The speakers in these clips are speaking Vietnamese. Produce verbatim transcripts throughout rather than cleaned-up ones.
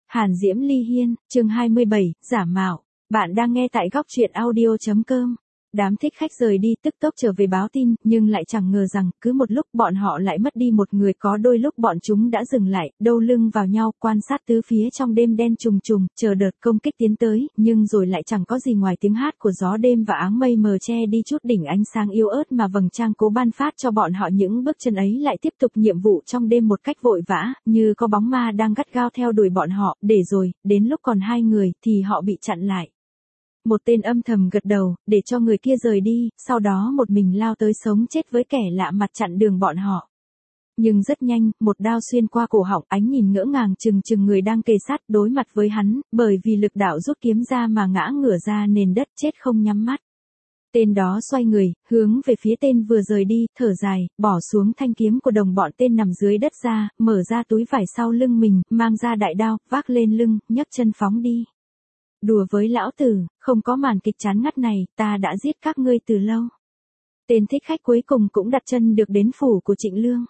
Hàn Diễm Ly Hiên, chương hai mươi bảy, giả mạo. Bạn đang nghe tại góc truyện audio chấm com. Đám thích khách rời đi tức tốc trở về báo tin, nhưng lại chẳng ngờ rằng, cứ một lúc bọn họ lại mất đi một người, có đôi lúc bọn chúng đã dừng lại, đâu lưng vào nhau, quan sát tứ phía trong đêm đen trùng trùng, chờ đợt công kích tiến tới, nhưng rồi lại chẳng có gì ngoài tiếng hát của gió đêm và áng mây mờ che đi chút đỉnh ánh sáng yếu ớt mà vầng trăng cố ban phát cho bọn họ. Những bước chân ấy lại tiếp tục nhiệm vụ trong đêm một cách vội vã, như có bóng ma đang gắt gao theo đuổi bọn họ, để rồi, đến lúc còn hai người, thì họ bị chặn lại. Một tên âm thầm gật đầu, để cho người kia rời đi, sau đó một mình lao tới sống chết với kẻ lạ mặt chặn đường bọn họ. Nhưng rất nhanh, một đao xuyên qua cổ họng, ánh nhìn ngỡ ngàng chừng chừng người đang kề sát đối mặt với hắn, bởi vì lực đạo rút kiếm ra mà ngã ngửa ra nền đất chết không nhắm mắt. Tên đó xoay người, hướng về phía tên vừa rời đi, thở dài, bỏ xuống thanh kiếm của đồng bọn tên nằm dưới đất ra, mở ra túi vải sau lưng mình, mang ra đại đao, vác lên lưng, nhấc chân phóng đi. Đùa với lão tử, không có màn kịch chán ngắt này, ta đã giết các ngươi từ lâu. Tên thích khách cuối cùng cũng đặt chân được đến phủ của Trịnh Lương.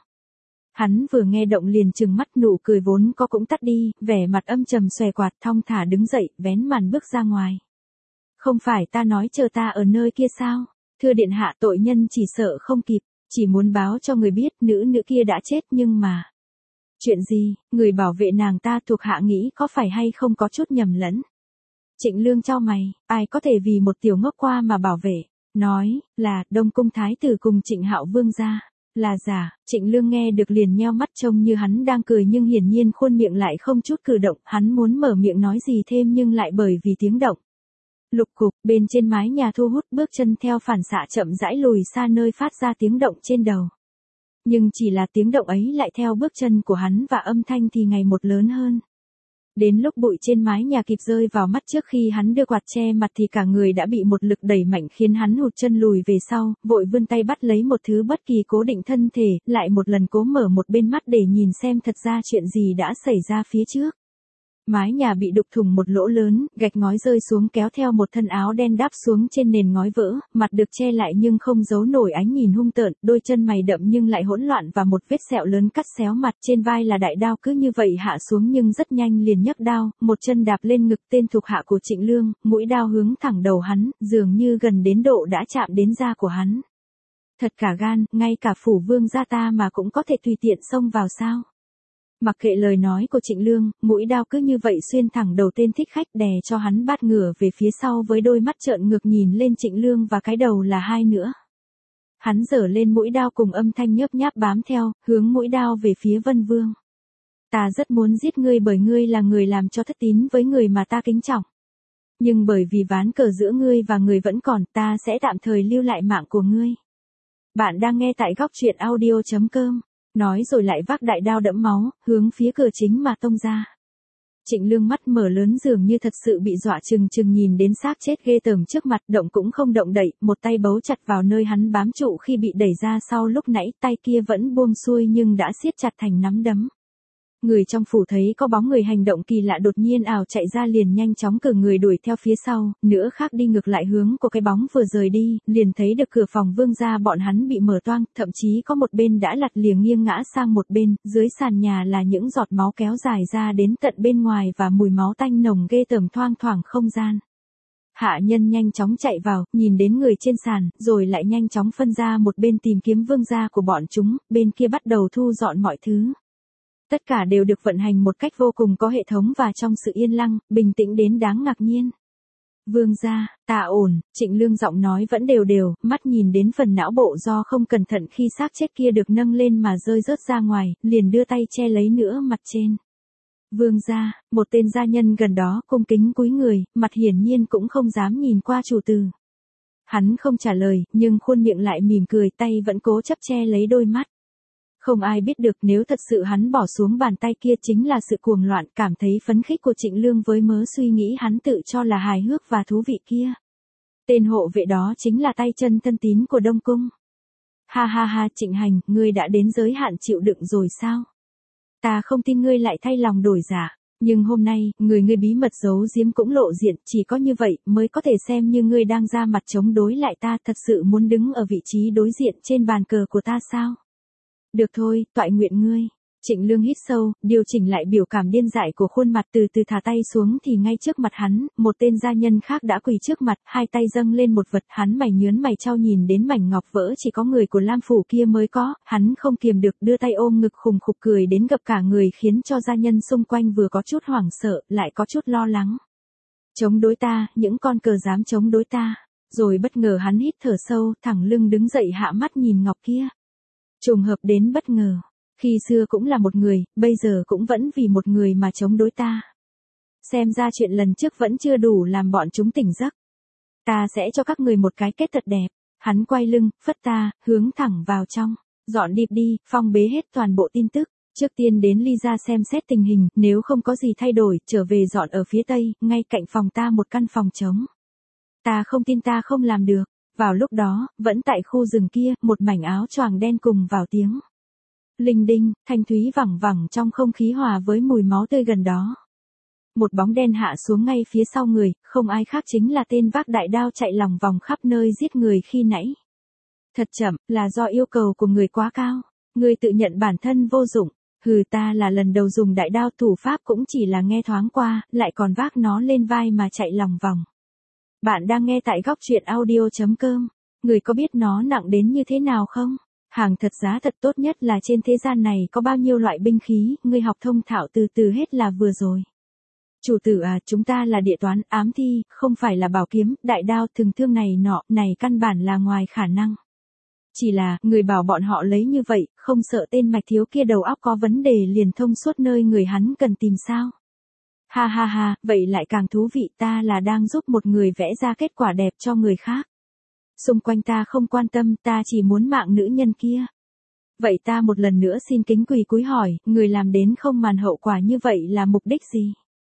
Hắn vừa nghe động liền trừng mắt, nụ cười vốn có cũng tắt đi, vẻ mặt âm trầm xòe quạt, thong thả đứng dậy, vén màn bước ra ngoài. Không phải ta nói chờ ta ở nơi kia sao? Thưa điện hạ, tội nhân chỉ sợ không kịp, chỉ muốn báo cho người biết nữ nữ kia đã chết, nhưng mà... Chuyện gì? Người bảo vệ nàng ta thuộc hạ nghĩ có phải hay không có chút nhầm lẫn. Trịnh Lương chau mày, ai có thể vì một tiểu ngốc qua mà bảo vệ, nói, là, Đông Cung Thái tử cùng Trịnh Hạo Vương gia, là giả. Trịnh Lương nghe được liền nheo mắt, trông như hắn đang cười nhưng hiển nhiên khuôn miệng lại không chút cử động, hắn muốn mở miệng nói gì thêm nhưng lại bởi vì tiếng động. Lục cục, bên trên mái nhà thu hút, bước chân theo phản xạ chậm rãi lùi xa nơi phát ra tiếng động trên đầu. Nhưng chỉ là tiếng động ấy lại theo bước chân của hắn và âm thanh thì ngày một lớn hơn. Đến lúc bụi trên mái nhà kịp rơi vào mắt trước khi hắn đưa quạt che mặt thì cả người đã bị một lực đẩy mạnh khiến hắn hụt chân lùi về sau, vội vươn tay bắt lấy một thứ bất kỳ cố định thân thể, lại một lần cố mở một bên mắt để nhìn xem thật ra chuyện gì đã xảy ra phía trước. Mái nhà bị đục thủng một lỗ lớn, gạch ngói rơi xuống kéo theo một thân áo đen đáp xuống trên nền ngói vỡ, mặt được che lại nhưng không giấu nổi ánh nhìn hung tợn, đôi chân mày đậm nhưng lại hỗn loạn và một vết sẹo lớn cắt xéo mặt, trên vai là đại đao cứ như vậy hạ xuống nhưng rất nhanh liền nhấc đao, một chân đạp lên ngực tên thuộc hạ của Trịnh Lương, mũi đao hướng thẳng đầu hắn, dường như gần đến độ đã chạm đến da của hắn. Thật cả gan, ngay cả phủ vương gia ta mà cũng có thể tùy tiện xông vào sao? Mặc kệ lời nói của Trịnh Lương, mũi đao cứ như vậy xuyên thẳng đầu tên thích khách, đè cho hắn bát ngửa về phía sau với đôi mắt trợn ngược nhìn lên Trịnh Lương và cái đầu là hai nữa. Hắn giở lên mũi đao cùng âm thanh nhớp nháp bám theo, hướng mũi đao về phía Vân Vương. Ta rất muốn giết ngươi bởi ngươi là người làm cho thất tín với người mà ta kính trọng. Nhưng bởi vì ván cờ giữa ngươi và người vẫn còn, ta sẽ tạm thời lưu lại mạng của ngươi. Bạn đang nghe tại góc truyện audio chấm com. Nói rồi lại vác đại đao đẫm máu, hướng phía cửa chính mà tông ra. Trịnh Lương mắt mở lớn dường như thật sự bị dọa chừng chừng nhìn đến xác chết ghê tởm trước mặt, động cũng không động đậy, một tay bấu chặt vào nơi hắn bám trụ khi bị đẩy ra sau lúc nãy, tay kia vẫn buông xuôi nhưng đã siết chặt thành nắm đấm. Người trong phủ thấy có bóng người hành động kỳ lạ đột nhiên ảo chạy ra liền nhanh chóng cử người đuổi theo phía sau, nữa khác đi ngược lại hướng của cái bóng vừa rời đi, liền thấy được cửa phòng vương gia bọn hắn bị mở toang, thậm chí có một bên đã lật liềng nghiêng ngã sang một bên, dưới sàn nhà là những giọt máu kéo dài ra đến tận bên ngoài và mùi máu tanh nồng ghê tởm thoang thoảng không gian. Hạ nhân nhanh chóng chạy vào, nhìn đến người trên sàn, rồi lại nhanh chóng phân ra một bên tìm kiếm vương gia của bọn chúng, bên kia bắt đầu thu dọn mọi thứ. Tất cả đều được vận hành một cách vô cùng có hệ thống và trong sự yên lặng, bình tĩnh đến đáng ngạc nhiên. Vương gia, ta ổn, Trịnh Lương giọng nói vẫn đều đều, mắt nhìn đến phần não bộ do không cẩn thận khi xác chết kia được nâng lên mà rơi rớt ra ngoài, liền đưa tay che lấy nữa mặt trên. Vương gia, một tên gia nhân gần đó cung kính cúi người, mặt hiển nhiên cũng không dám nhìn qua chủ tử. Hắn không trả lời, nhưng khuôn miệng lại mỉm cười, tay vẫn cố chấp che lấy đôi mắt. Không ai biết được nếu thật sự hắn bỏ xuống bàn tay kia chính là sự cuồng loạn cảm thấy phấn khích của Trịnh Lương với mớ suy nghĩ hắn tự cho là hài hước và thú vị kia. Tên hộ vệ đó chính là tay chân thân tín của Đông Cung. Ha ha ha, Trịnh Hành, ngươi đã đến giới hạn chịu đựng rồi sao? Ta không tin ngươi lại thay lòng đổi dạ. Nhưng hôm nay, người ngươi bí mật giấu giếm cũng lộ diện, chỉ có như vậy mới có thể xem như ngươi đang ra mặt chống đối lại ta, thật sự muốn đứng ở vị trí đối diện trên bàn cờ của ta sao? Được thôi, toại nguyện ngươi. Trịnh Lương hít sâu, điều chỉnh lại biểu cảm điên dại của khuôn mặt, từ từ thả tay xuống thì ngay trước mặt hắn, một tên gia nhân khác đã quỳ trước mặt, hai tay dâng lên một vật, hắn mày nhướn mày trao nhìn đến mảnh ngọc vỡ chỉ có người của Lam phủ kia mới có, hắn không kiềm được đưa tay ôm ngực khùng khục cười đến gập cả người, khiến cho gia nhân xung quanh vừa có chút hoảng sợ, lại có chút lo lắng. Chống đối ta, những con cờ dám chống đối ta. Rồi bất ngờ hắn hít thở sâu, thẳng lưng đứng dậy hạ mắt nhìn ngọc kia. Trùng hợp đến bất ngờ. Khi xưa cũng là một người, bây giờ cũng vẫn vì một người mà chống đối ta. Xem ra chuyện lần trước vẫn chưa đủ làm bọn chúng tỉnh giấc. Ta sẽ cho các người một cái kết thật đẹp. Hắn quay lưng, phất ta, hướng thẳng vào trong. Dọn điệp đi, phong bế hết toàn bộ tin tức. Trước tiên đến ly ra xem xét tình hình, nếu không có gì thay đổi, trở về dọn ở phía tây, ngay cạnh phòng ta một căn phòng trống. Ta không tin ta không làm được. Vào lúc đó, vẫn tại khu rừng kia, một mảnh áo choàng đen cùng vào tiếng. Linh đinh, thanh thúy vẳng vẳng trong không khí hòa với mùi máu tươi gần đó. Một bóng đen hạ xuống ngay phía sau người, không ai khác chính là tên vác đại đao chạy lòng vòng khắp nơi giết người khi nãy. Thật chậm, là do yêu cầu của người quá cao. Người tự nhận bản thân vô dụng. Hừ, ta là lần đầu dùng đại đao, thủ pháp cũng chỉ là nghe thoáng qua, lại còn vác nó lên vai mà chạy lòng vòng. Bạn đang nghe tại góc truyện audio chấm com. Người có biết nó nặng đến như thế nào không? Hàng thật giá thật, tốt nhất là trên thế gian này có bao nhiêu loại binh khí, ngươi học thông thạo từ từ hết là vừa rồi. Chủ tử à, chúng ta là địa toán, ám thi, không phải là bảo kiếm, đại đao, thường thương này nọ, này căn bản là ngoài khả năng. Chỉ là, người bảo bọn họ lấy như vậy, không sợ tên Mạch Thiếu kia đầu óc có vấn đề liền thông suốt nơi người hắn cần tìm sao? Ha ha ha, vậy lại càng thú vị, ta là đang giúp một người vẽ ra kết quả đẹp cho người khác. Xung quanh ta không quan tâm, ta chỉ muốn mạng nữ nhân kia. Vậy ta một lần nữa xin kính quỳ cúi hỏi, người làm đến không màn hậu quả như vậy là mục đích gì?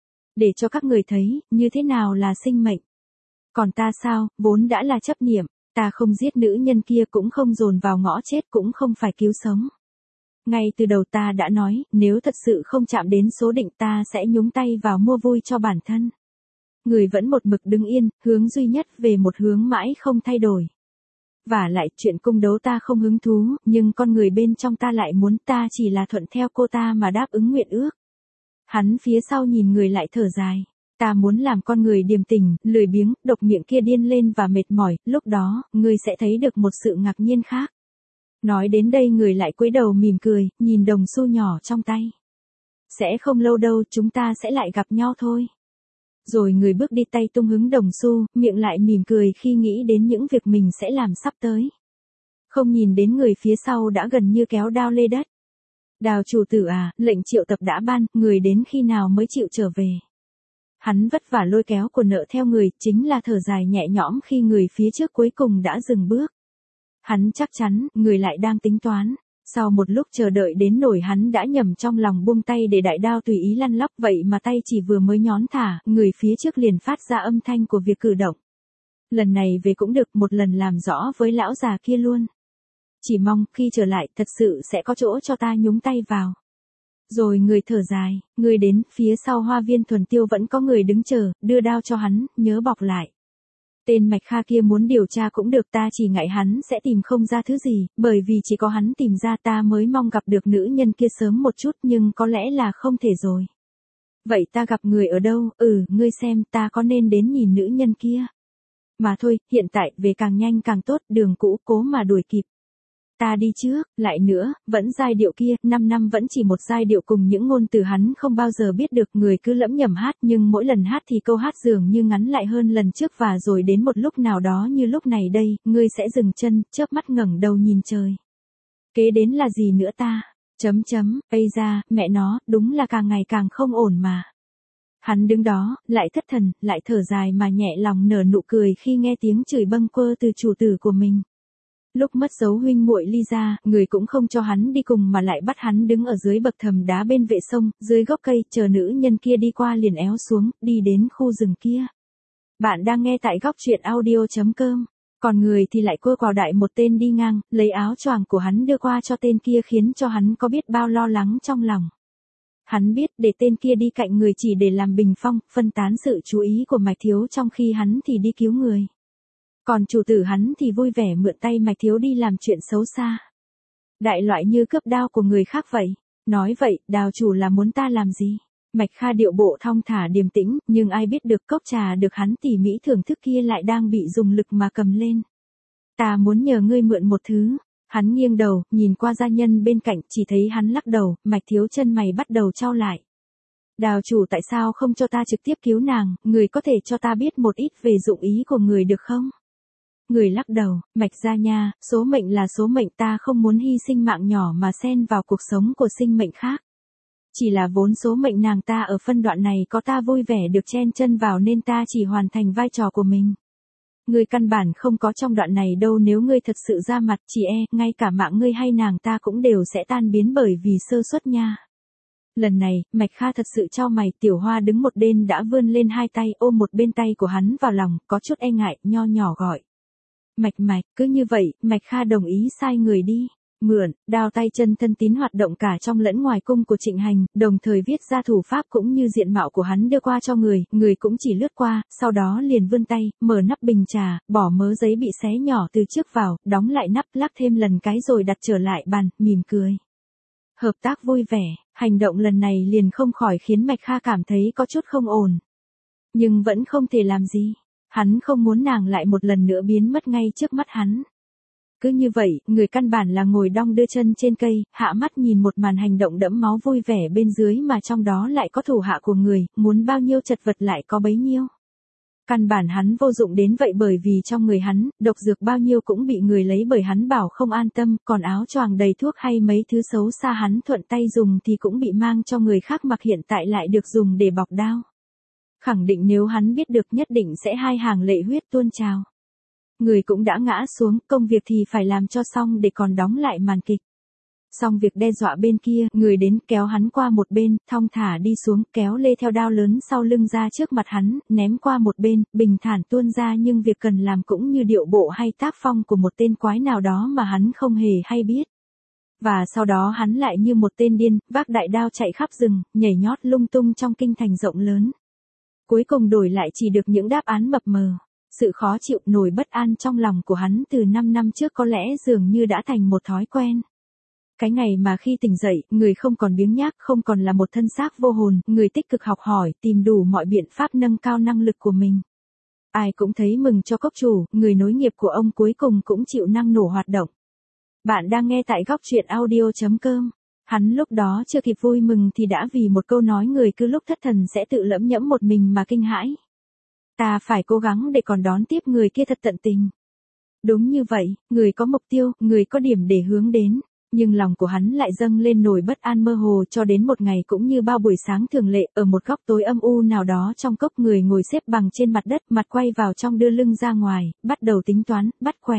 Để cho các người thấy, như thế nào là sinh mệnh. Còn ta sao, vốn đã là chấp niệm, ta không giết nữ nhân kia, cũng không dồn vào ngõ chết, cũng không phải cứu sống. Ngay từ đầu ta đã nói, nếu thật sự không chạm đến số định ta sẽ nhúng tay vào mua vui cho bản thân. Người vẫn một mực đứng yên, hướng duy nhất về một hướng mãi không thay đổi. Và lại chuyện cung đấu ta không hứng thú, nhưng con người bên trong ta lại muốn, ta chỉ là thuận theo cô ta mà đáp ứng nguyện ước. Hắn phía sau nhìn người lại thở dài. Ta muốn làm con người điềm tình, lười biếng, độc miệng kia điên lên và mệt mỏi, lúc đó, người sẽ thấy được một sự ngạc nhiên khác. Nói đến đây người lại cúi đầu mỉm cười, nhìn đồng xu nhỏ trong tay. Sẽ không lâu đâu, chúng ta sẽ lại gặp nhau thôi. Rồi người bước đi tay tung hứng đồng xu, miệng lại mỉm cười khi nghĩ đến những việc mình sẽ làm sắp tới. Không nhìn đến người phía sau đã gần như kéo đao lê đất. Đào chủ tử à, lệnh triệu tập đã ban, người đến khi nào mới chịu trở về. Hắn vất vả lôi kéo của nợ theo người, chính là thở dài nhẹ nhõm khi người phía trước cuối cùng đã dừng bước. Hắn chắc chắn, người lại đang tính toán. Sau một lúc chờ đợi đến nổi hắn đã nhầm trong lòng buông tay để đại đao tùy ý lăn lóc, vậy mà tay chỉ vừa mới nhón thả, người phía trước liền phát ra âm thanh của việc cử động. Lần này về cũng được, một lần làm rõ với lão già kia luôn. Chỉ mong, khi trở lại, thật sự sẽ có chỗ cho ta nhúng tay vào. Rồi người thở dài, người đến, phía sau hoa viên thuần tiêu vẫn có người đứng chờ, đưa đao cho hắn, nhớ bọc lại. Tên Mạch Kha kia muốn điều tra cũng được, ta chỉ ngại hắn sẽ tìm không ra thứ gì, bởi vì chỉ có hắn tìm ra ta mới mong gặp được nữ nhân kia sớm một chút, nhưng có lẽ là không thể rồi. Vậy ta gặp người ở đâu, ừ, ngươi xem ta có nên đến nhìn nữ nhân kia. Mà thôi, hiện tại, về càng nhanh càng tốt, đường cũ cố mà đuổi kịp. Ta đi trước, lại nữa, vẫn giai điệu kia, năm năm vẫn chỉ một giai điệu cùng những ngôn từ hắn không bao giờ biết được, người cứ lẩm nhẩm hát, nhưng mỗi lần hát thì câu hát dường như ngắn lại hơn lần trước, và rồi đến một lúc nào đó như lúc này đây, ngươi sẽ dừng chân, chớp mắt ngẩng đầu nhìn trời. Kế đến là gì nữa ta? Chấm chấm, ây da, mẹ nó, đúng là càng ngày càng không ổn mà. Hắn đứng đó, lại thất thần, lại thở dài mà nhẹ lòng nở nụ cười khi nghe tiếng chửi bâng quơ từ chủ tử của mình. Lúc mất dấu huynh muội ly ra, người cũng không cho hắn đi cùng mà lại bắt hắn đứng ở dưới bậc thềm đá bên vệ sông, dưới gốc cây, chờ nữ nhân kia đi qua liền éo xuống, đi đến khu rừng kia. Bạn đang nghe tại góc truyện audio chấm com. Còn người thì lại cua quào đại một tên đi ngang, lấy áo choàng của hắn đưa qua cho tên kia, khiến cho hắn có biết bao lo lắng trong lòng. Hắn biết để tên kia đi cạnh người chỉ để làm bình phong, phân tán sự chú ý của Mạch Thiếu, trong khi hắn thì đi cứu người. Còn chủ tử hắn thì vui vẻ mượn tay Mạch Thiếu đi làm chuyện xấu xa. Đại loại như cướp đao của người khác vậy. Nói vậy, Đào chủ là muốn ta làm gì? Mạch Kha điệu bộ thong thả điềm tĩnh, nhưng ai biết được cốc trà được hắn tỉ mỉ thưởng thức kia lại đang bị dùng lực mà cầm lên. Ta muốn nhờ ngươi mượn một thứ. Hắn nghiêng đầu, nhìn qua gia nhân bên cạnh, chỉ thấy hắn lắc đầu, Mạch thiếu chân mày bắt đầu chau lại. Đào chủ tại sao không cho ta trực tiếp cứu nàng, người có thể cho ta biết một ít về dụng ý của người được không? Người lắc đầu, Mạch gia nha, số mệnh là số mệnh, ta không muốn hy sinh mạng nhỏ mà xen vào cuộc sống của sinh mệnh khác. Chỉ là vốn số mệnh nàng ta ở phân đoạn này có ta vui vẻ được chen chân vào nên ta chỉ hoàn thành vai trò của mình. Ngươi căn bản không có trong đoạn này đâu, nếu ngươi thật sự ra mặt chỉ e, ngay cả mạng ngươi hay nàng ta cũng đều sẽ tan biến bởi vì sơ suất nha. Lần này, Mạch Kha thật sự chau mày, Tiểu Hoa đứng một bên đã vươn lên hai tay ôm một bên tay của hắn vào lòng, có chút e ngại, nho nhỏ gọi. Mạch Mạch, cứ như vậy, Mạch Kha đồng ý sai người đi. Mượn, đao tay chân thân tín hoạt động cả trong lẫn ngoài cung của Trịnh Hành, đồng thời viết ra thủ pháp cũng như diện mạo của hắn đưa qua cho người, người cũng chỉ lướt qua, sau đó liền vươn tay, mở nắp bình trà, bỏ mớ giấy bị xé nhỏ từ trước vào, đóng lại nắp, lắc thêm lần cái rồi đặt trở lại bàn, mỉm cười. Hợp tác vui vẻ, hành động lần này liền không khỏi khiến Mạch Kha cảm thấy có chút không ổn. Nhưng vẫn không thể làm gì, hắn không muốn nàng lại một lần nữa biến mất ngay trước mắt hắn. Cứ như vậy, người căn bản là ngồi đong đưa chân trên cây, hạ mắt nhìn một màn hành động đẫm máu vui vẻ bên dưới mà trong đó lại có thủ hạ của người, muốn bao nhiêu chật vật lại có bấy nhiêu. Căn bản hắn vô dụng đến vậy bởi vì trong người hắn, độc dược bao nhiêu cũng bị người lấy bởi hắn bảo không an tâm, còn áo choàng đầy thuốc hay mấy thứ xấu xa hắn thuận tay dùng thì cũng bị mang cho người khác mặc, hiện tại lại được dùng để bọc đao. Khẳng định nếu hắn biết được nhất định sẽ hai hàng lệ huyết tuôn trào. Người cũng đã ngã xuống, công việc thì phải làm cho xong để còn đóng lại màn kịch. Xong việc đe dọa bên kia, người đến kéo hắn qua một bên, thong thả đi xuống, kéo lê theo đao lớn sau lưng ra trước mặt hắn, ném qua một bên, bình thản tuôn ra, nhưng việc cần làm cũng như điệu bộ hay tác phong của một tên quái nào đó mà hắn không hề hay biết. Và sau đó hắn lại như một tên điên, vác đại đao chạy khắp rừng, nhảy nhót lung tung trong kinh thành rộng lớn. Cuối cùng đổi lại chỉ được những đáp án mập mờ. Sự khó chịu, nổi bất an trong lòng của hắn từ năm năm trước có lẽ dường như đã thành một thói quen. Cái ngày mà khi tỉnh dậy, người không còn biếng nhác, không còn là một thân xác vô hồn, người tích cực học hỏi, tìm đủ mọi biện pháp nâng cao năng lực của mình. Ai cũng thấy mừng cho cốc chủ, người nối nghiệp của ông cuối cùng cũng chịu năng nổ hoạt động. Bạn đang nghe tại góc truyện audio chấm com. Hắn lúc đó chưa kịp vui mừng thì đã vì một câu nói người cứ lúc thất thần sẽ tự lẫm nhẫm một mình mà kinh hãi. Ta phải cố gắng để còn đón tiếp người kia thật tận tình. Đúng như vậy, người có mục tiêu, người có điểm để hướng đến. Nhưng lòng của hắn lại dâng lên nỗi bất an mơ hồ cho đến một ngày cũng như bao buổi sáng thường lệ, ở một góc tối âm u nào đó trong cốc, người ngồi xếp bằng trên mặt đất, mặt quay vào trong đưa lưng ra ngoài, bắt đầu tính toán, bắt quẻ.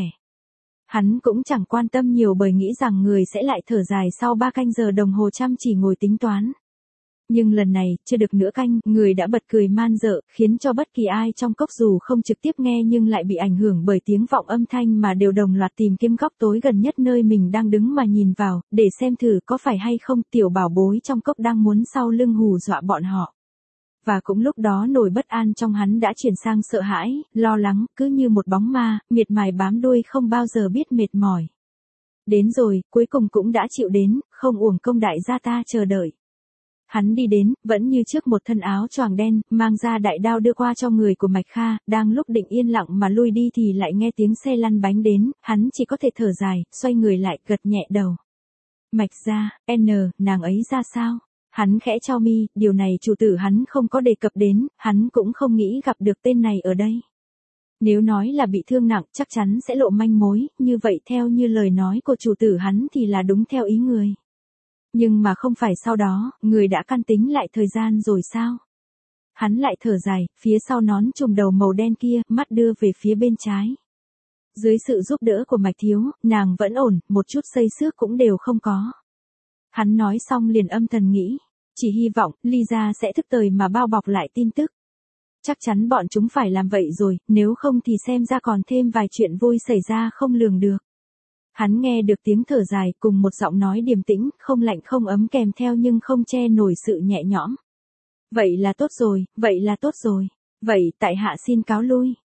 Hắn cũng chẳng quan tâm nhiều bởi nghĩ rằng người sẽ lại thở dài sau ba canh giờ đồng hồ chăm chỉ ngồi tính toán. Nhưng lần này, chưa được nửa canh, người đã bật cười man dợ, khiến cho bất kỳ ai trong cốc dù không trực tiếp nghe nhưng lại bị ảnh hưởng bởi tiếng vọng âm thanh mà đều đồng loạt tìm kiếm góc tối gần nhất nơi mình đang đứng mà nhìn vào, để xem thử có phải hay không tiểu bảo bối trong cốc đang muốn sau lưng hù dọa bọn họ. Và cũng lúc đó nỗi bất an trong hắn đã chuyển sang sợ hãi, lo lắng, cứ như một bóng ma, miệt mài bám đuôi không bao giờ biết mệt mỏi. Đến rồi, cuối cùng cũng đã chịu đến, không uổng công đại gia ta chờ đợi. Hắn đi đến, vẫn như trước một thân áo choàng đen, mang ra đại đao đưa qua cho người của Mạch Kha, đang lúc định yên lặng mà lui đi thì lại nghe tiếng xe lăn bánh đến, hắn chỉ có thể thở dài, xoay người lại, gật nhẹ đầu. Mạch gia, N, nàng ấy ra sao? Hắn khẽ chau mi, điều này chủ tử hắn không có đề cập đến, hắn cũng không nghĩ gặp được tên này ở đây. Nếu nói là bị thương nặng chắc chắn sẽ lộ manh mối, như vậy theo như lời nói của chủ tử hắn thì là đúng theo ý người. Nhưng mà không phải sau đó, người đã căn tính lại thời gian rồi sao? Hắn lại thở dài, phía sau nón trùm đầu màu đen kia, mắt đưa về phía bên trái. Dưới sự giúp đỡ của Mạch thiếu, nàng vẫn ổn, một chút xây xước cũng đều không có. Hắn nói xong liền âm thầm nghĩ, chỉ hy vọng Ly gia sẽ thức thời mà bao bọc lại tin tức. Chắc chắn bọn chúng phải làm vậy rồi, nếu không thì xem ra còn thêm vài chuyện vui xảy ra không lường được. Hắn nghe được tiếng thở dài cùng một giọng nói điềm tĩnh, không lạnh không ấm kèm theo nhưng không che nổi sự nhẹ nhõm. Vậy là tốt rồi, vậy là tốt rồi. Vậy tại hạ xin cáo lui.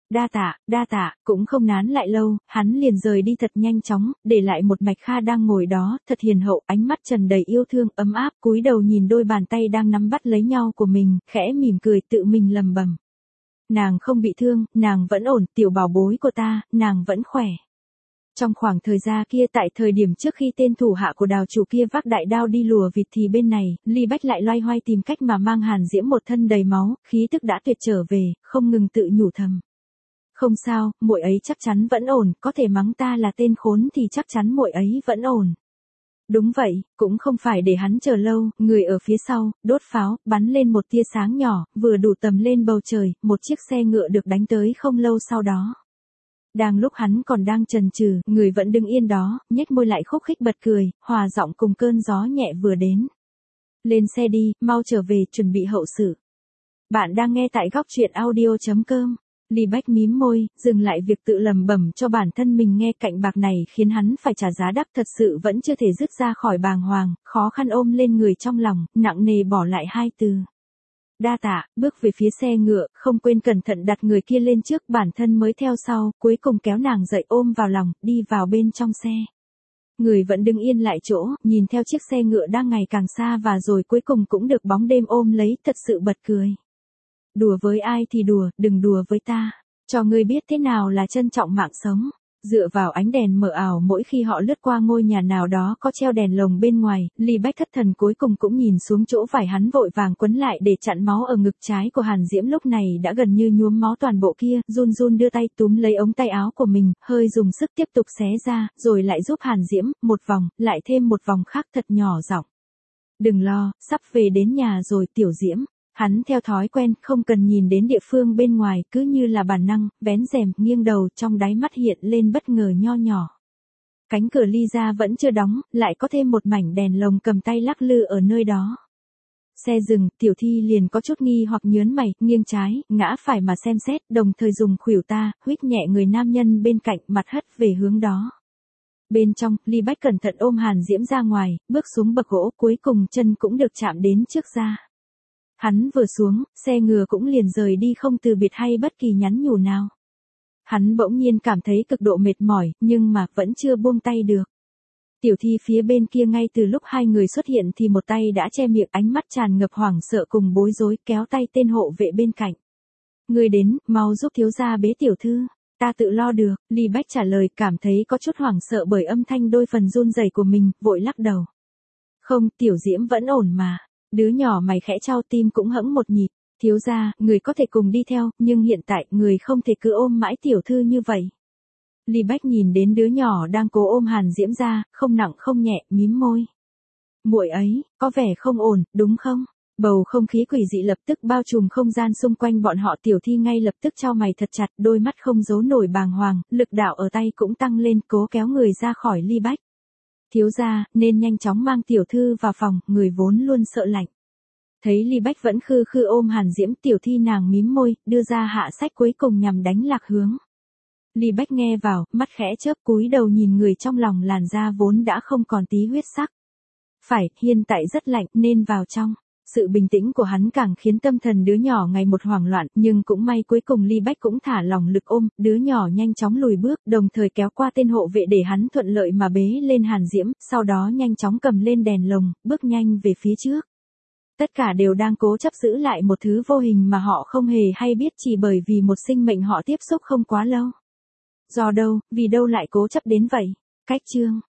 Đa tạ, đa tạ, cũng không nán lại lâu, hắn liền rời đi thật nhanh chóng, để lại một Mạch Kha đang ngồi đó, thật hiền hậu, ánh mắt tràn đầy yêu thương, ấm áp, cúi đầu nhìn đôi bàn tay đang nắm bắt lấy nhau của mình, khẽ mỉm cười tự mình lầm bầm. Nàng không bị thương, nàng vẫn ổn, tiểu bảo bối của ta, nàng vẫn khỏe. Trong khoảng thời gian kia tại thời điểm trước khi tên thủ hạ của đào chủ kia vác đại đao đi lùa vịt thì bên này, Ly Bách lại loay hoay tìm cách mà mang Hàn Diễm một thân đầy máu, khí tức đã tuyệt trở về, không ngừng tự nhủ thầm. Không sao, muội ấy chắc chắn vẫn ổn, có thể mắng ta là tên khốn thì chắc chắn muội ấy vẫn ổn. Đúng vậy, cũng không phải để hắn chờ lâu, người ở phía sau, đốt pháo, bắn lên một tia sáng nhỏ, vừa đủ tầm lên bầu trời, một chiếc xe ngựa được đánh tới không lâu sau đó. Đang lúc hắn còn đang chần chừ, người vẫn đứng yên đó, nhếch môi lại khúc khích bật cười, hòa giọng cùng cơn gió nhẹ vừa đến. Lên xe đi, mau trở về, chuẩn bị hậu sự. Bạn đang nghe tại góc truyện audio chấm com. Ly Bách mím môi, dừng lại việc tự lầm bẩm cho bản thân mình nghe cạnh bạc này khiến hắn phải trả giá đắt, thật sự vẫn chưa thể dứt ra khỏi bàng hoàng, khó khăn ôm lên người trong lòng, nặng nề bỏ lại hai từ. Đa tạ, bước về phía xe ngựa, không quên cẩn thận đặt người kia lên trước, bản thân mới theo sau, cuối cùng kéo nàng dậy ôm vào lòng, đi vào bên trong xe. Người vẫn đứng yên lại chỗ, nhìn theo chiếc xe ngựa đang ngày càng xa và rồi cuối cùng cũng được bóng đêm ôm lấy, thật sự bật cười. Đùa với ai thì đùa, đừng đùa với ta, cho ngươi biết thế nào là trân trọng mạng sống. Dựa vào ánh đèn mờ ảo mỗi khi họ lướt qua ngôi nhà nào đó có treo đèn lồng bên ngoài, Ly Bách thất thần cuối cùng cũng nhìn xuống chỗ vải hắn vội vàng quấn lại để chặn máu ở ngực trái của Hàn Diễm lúc này đã gần như nhuốm máu toàn bộ kia, run run đưa tay túm lấy ống tay áo của mình, hơi dùng sức tiếp tục xé ra, rồi lại giúp Hàn Diễm, một vòng, lại thêm một vòng khác thật nhỏ giọng. Đừng lo, sắp về đến nhà rồi tiểu Diễm. Hắn theo thói quen, không cần nhìn đến địa phương bên ngoài, cứ như là bản năng, vén rèm, nghiêng đầu, trong đáy mắt hiện lên bất ngờ nho nhỏ. Cánh cửa ly ra vẫn chưa đóng, lại có thêm một mảnh đèn lồng cầm tay lắc lư ở nơi đó. Xe dừng, Tiểu Thi liền có chút nghi hoặc nhớn mày, nghiêng trái, ngã phải mà xem xét, đồng thời dùng khuỷu ta, huých nhẹ người nam nhân bên cạnh, mặt hất về hướng đó. Bên trong, Ly Bách cẩn thận ôm Hàn Diễm ra ngoài, bước xuống bậc gỗ, cuối cùng chân cũng được chạm đến trước da. Hắn vừa xuống, xe ngựa cũng liền rời đi không từ biệt hay bất kỳ nhắn nhủ nào. Hắn bỗng nhiên cảm thấy cực độ mệt mỏi, nhưng mà vẫn chưa buông tay được. Tiểu Thi phía bên kia ngay từ lúc hai người xuất hiện thì một tay đã che miệng, ánh mắt tràn ngập hoảng sợ cùng bối rối, kéo tay tên hộ vệ bên cạnh. Người đến, mau giúp thiếu gia bế tiểu thư. Ta tự lo được, Ly Bách trả lời, cảm thấy có chút hoảng sợ bởi âm thanh đôi phần run rẩy của mình, vội lắc đầu. Không, tiểu Diễm vẫn ổn mà. Đứa nhỏ mày khẽ trao tim cũng hẫng một nhịp, thiếu gia, người có thể cùng đi theo, nhưng hiện tại người không thể cứ ôm mãi tiểu thư như vậy. Ly Bách nhìn đến đứa nhỏ đang cố ôm Hàn Diễm ra, không nặng không nhẹ, mím môi. Muội ấy, có vẻ không ổn, đúng không? Bầu không khí quỷ dị lập tức bao trùm không gian xung quanh bọn họ, Tiểu Thi ngay lập tức chau mày thật chặt, đôi mắt không giấu nổi bàng hoàng, lực đạo ở tay cũng tăng lên, cố kéo người ra khỏi Ly Bách. Thiếu gia, nên nhanh chóng mang tiểu thư vào phòng, người vốn luôn sợ lạnh. Thấy Ly Bách vẫn khư khư ôm Hàn Diễm, Tiểu Thi nàng mím môi, đưa ra hạ sách cuối cùng nhằm đánh lạc hướng. Ly Bách nghe vào, mắt khẽ chớp, cúi đầu nhìn người trong lòng, làn da vốn đã không còn tí huyết sắc. Phải, hiện tại rất lạnh, nên vào trong. Sự bình tĩnh của hắn càng khiến tâm thần đứa nhỏ ngày một hoảng loạn, nhưng cũng may cuối cùng Ly Bách cũng thả lỏng lực ôm, đứa nhỏ nhanh chóng lùi bước, đồng thời kéo qua tên hộ vệ để hắn thuận lợi mà bế lên Hàn Diễm, sau đó nhanh chóng cầm lên đèn lồng, bước nhanh về phía trước. Tất cả đều đang cố chấp giữ lại một thứ vô hình mà họ không hề hay biết, chỉ bởi vì một sinh mệnh họ tiếp xúc không quá lâu. Do đâu, vì đâu lại cố chấp đến vậy? Cách chương